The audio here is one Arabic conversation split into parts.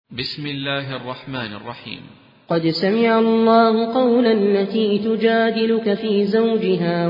بسم الله الرحمن الرحيم. قد سمع الله قولا التي تجادلك في زوجها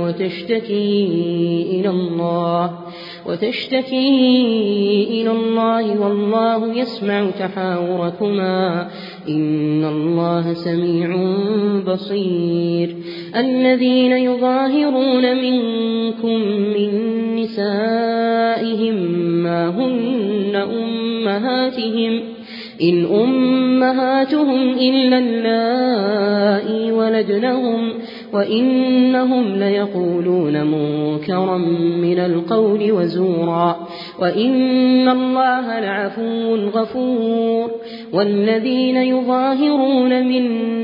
وتشتكي إلى الله والله يسمع تحاوركما إن الله سميع بصير. الذين يظاهرون منكم من نسائهم ما هن أمهاتهم إن أمهاتهم إلا اللائي ولدنهم وإنهم ليقولون منكرا من القول وزورا وإن الله لعفو غفور. والذين يظاهرون من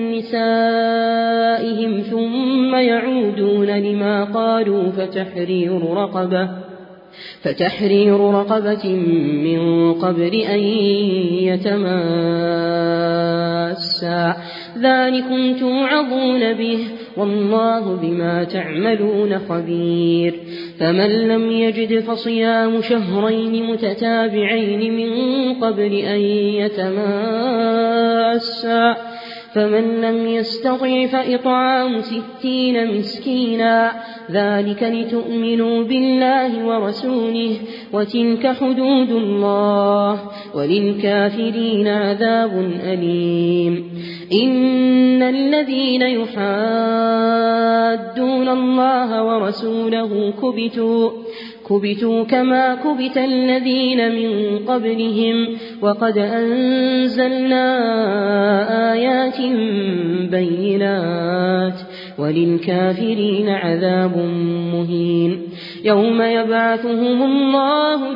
نسائهم ثم يعودون لما قالوا فتحرير رقبة من قبل أن يتماسا ذلكم توعظون به والله بما تعملون خبير. فمن لم يجد فصيام شهرين متتابعين من قبل أن يتماسا فمن لم يستطع فإطعام 60 مسكينا ذلك لتؤمنوا بالله ورسوله وتلك حدود الله وللكافرين عذاب أليم. إن الذين يحادون الله ورسوله كبتوا كما كبت الذين من قبلهم وقد أنزلنا آيات بينات وللكافرين عذاب مهين. يوم يبعثهم الله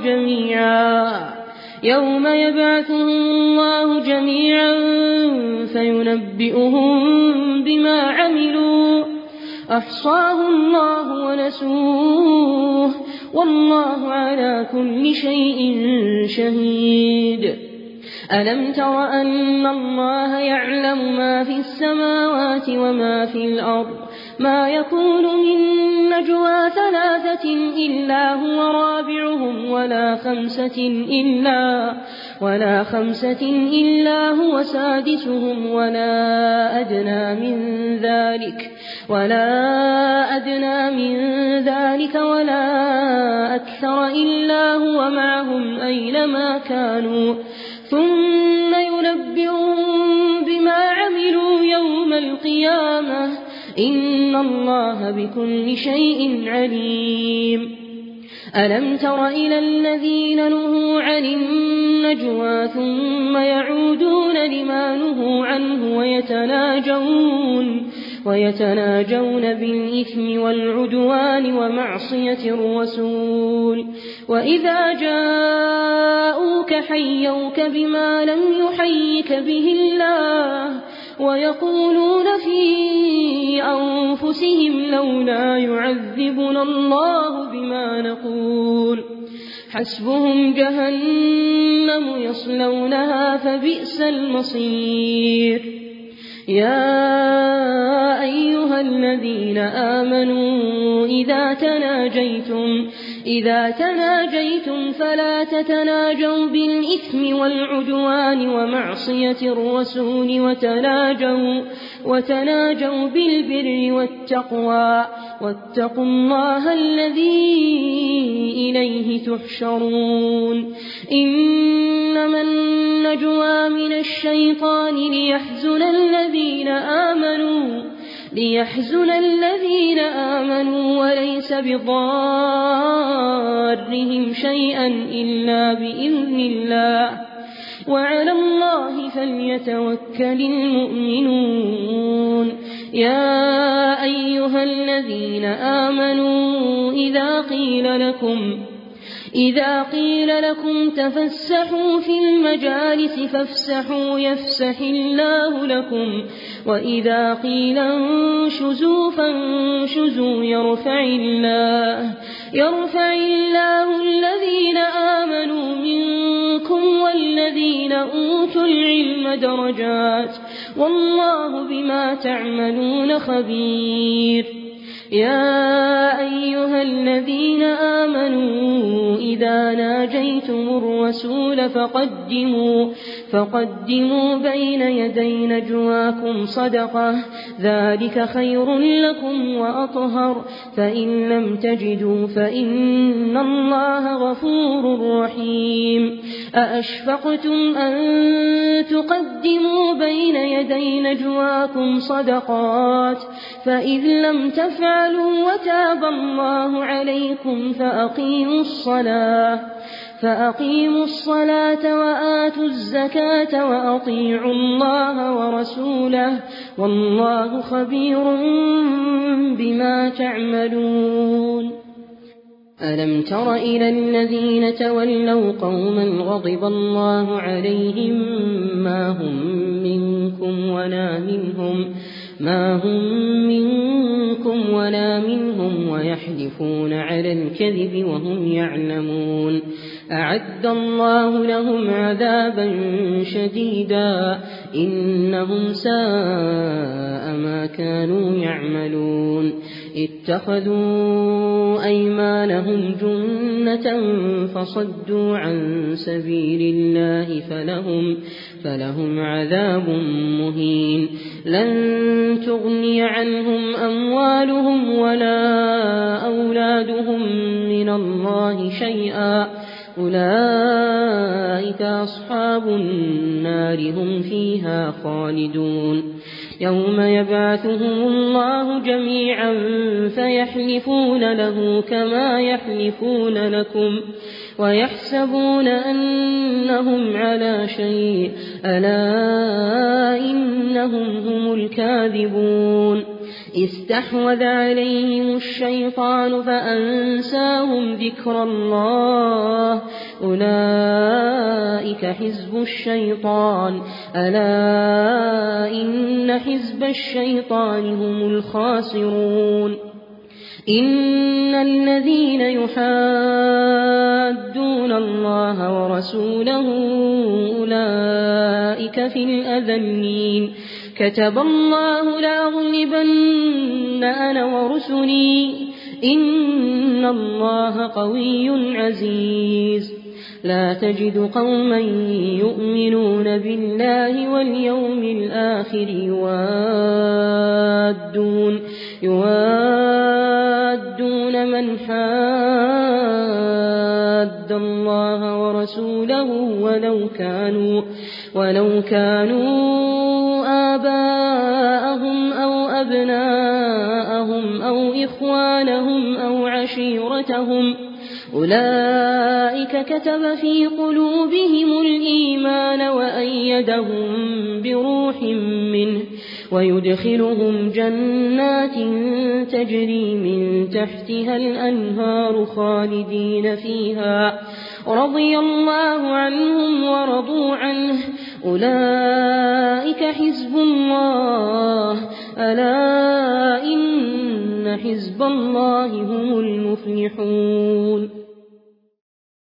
جميعا فينبئهم بما عملوا أحصاه الله ونسوه والله على كل شيء شهيد. ألم تر أن الله يعلم ما في السماوات وما في الأرض ما يكون من نجوى 3 إلا هو رابعهم ولا خمسة إلا هو سادسهم ولا أدنى من ذلك ولا أكثر إلا هو معهم أينما كانوا ثم ينبئهم بما عملوا يوم القيامة إن الله بكل شيء عليم. ألم تر إلى الذين نهوا عن النجوى ثم يعودون لما نهوا عنه ويتناجون بالإثم والعدوان ومعصية الرسول وإذا جاءوك حيوك بما لم يحيك به الله ويقولون في أنفسهم لولا يعذبنا الله بما نقول حسبهم جهنم يصلونها فبئس المصير. يا أيها الذين آمنوا إذا تناجيتم فلا تتناجوا بالإثم والعدوان ومعصية الرسول وتناجوا بالبر والتقوى واتقوا الله الذي إليه تحشرون. إنما النجوى من الشيطان ليحزن الذين آمنوا وليس بضارهم شيئا إلا بإذن الله وعلى الله فليتوكل المؤمنون. يا أيها الذين آمنوا إذا قيل لكم تفسحوا في المجالس فافسحوا يفسح الله لكم وإذا قيل انشزوا فانشزوا يرفع الله الذين آمنوا منكم والذين أوتوا العلم درجات والله بما تعملون خبير. يا أيها الذين آمنوا إذا ناجيتم الرسول فقدموا بين يدي نجواكم صدقة ذلك خير لكم وأطهر فإن لم تجدوا فإن الله غفور رحيم أأشفقتم أن تقدموا بين يدي نجواكم صدقات فإذ لم تفعلوا وتاب الله عليكم فأقيموا الصلاة وآتوا الزكاة وأطيعوا الله ورسوله والله خبير بما تعملون ألم تر إلى الذين تولوا قوما غضب الله عليهم ما هم منكم ولا منهم ويحلفون على الكذب وهم يعلمون أعد الله لهم عذابا شديدا إنهم ساء ما كانوا يعملون اتخذوا أيمانهم جنة فصدوا عن سبيل الله فلهم عذاب مهين لن تغني عنهم أموالهم ولا أولادهم من الله شيئا أولئك أصحاب النار هم فيها خالدون يوم يبعثهم الله جميعا فيحلفون له كما يحلفون لكم ويحسبون أنهم على شيء ألا إنهم هم الكاذبون استحوذ عليهم الشيطان فأنساهم ذكر الله أولئك حزب الشيطان ألا إن حزب الشيطان هم الخاسرون إن الذين يحادون الله ورسوله أولئك في الأذلين كتب الله لأغلبن أنا ورسلي إن الله قوي عزيز لا تجد قوما يؤمنون بالله واليوم الآخر يوادون من حاد الله ورسوله ولو كانوا آباءهم أو أبناءهم أو إخوانهم أو عشيرتهم أولئك كتب في قلوبهم الإيمان وأيدهم بروح منه ويدخلهم جنات تجري من تحتها الأنهار خالدين فيها رضي الله عنهم ورضوا عنه أولئك حزب الله ألا إن حزب الله هم المفلحون.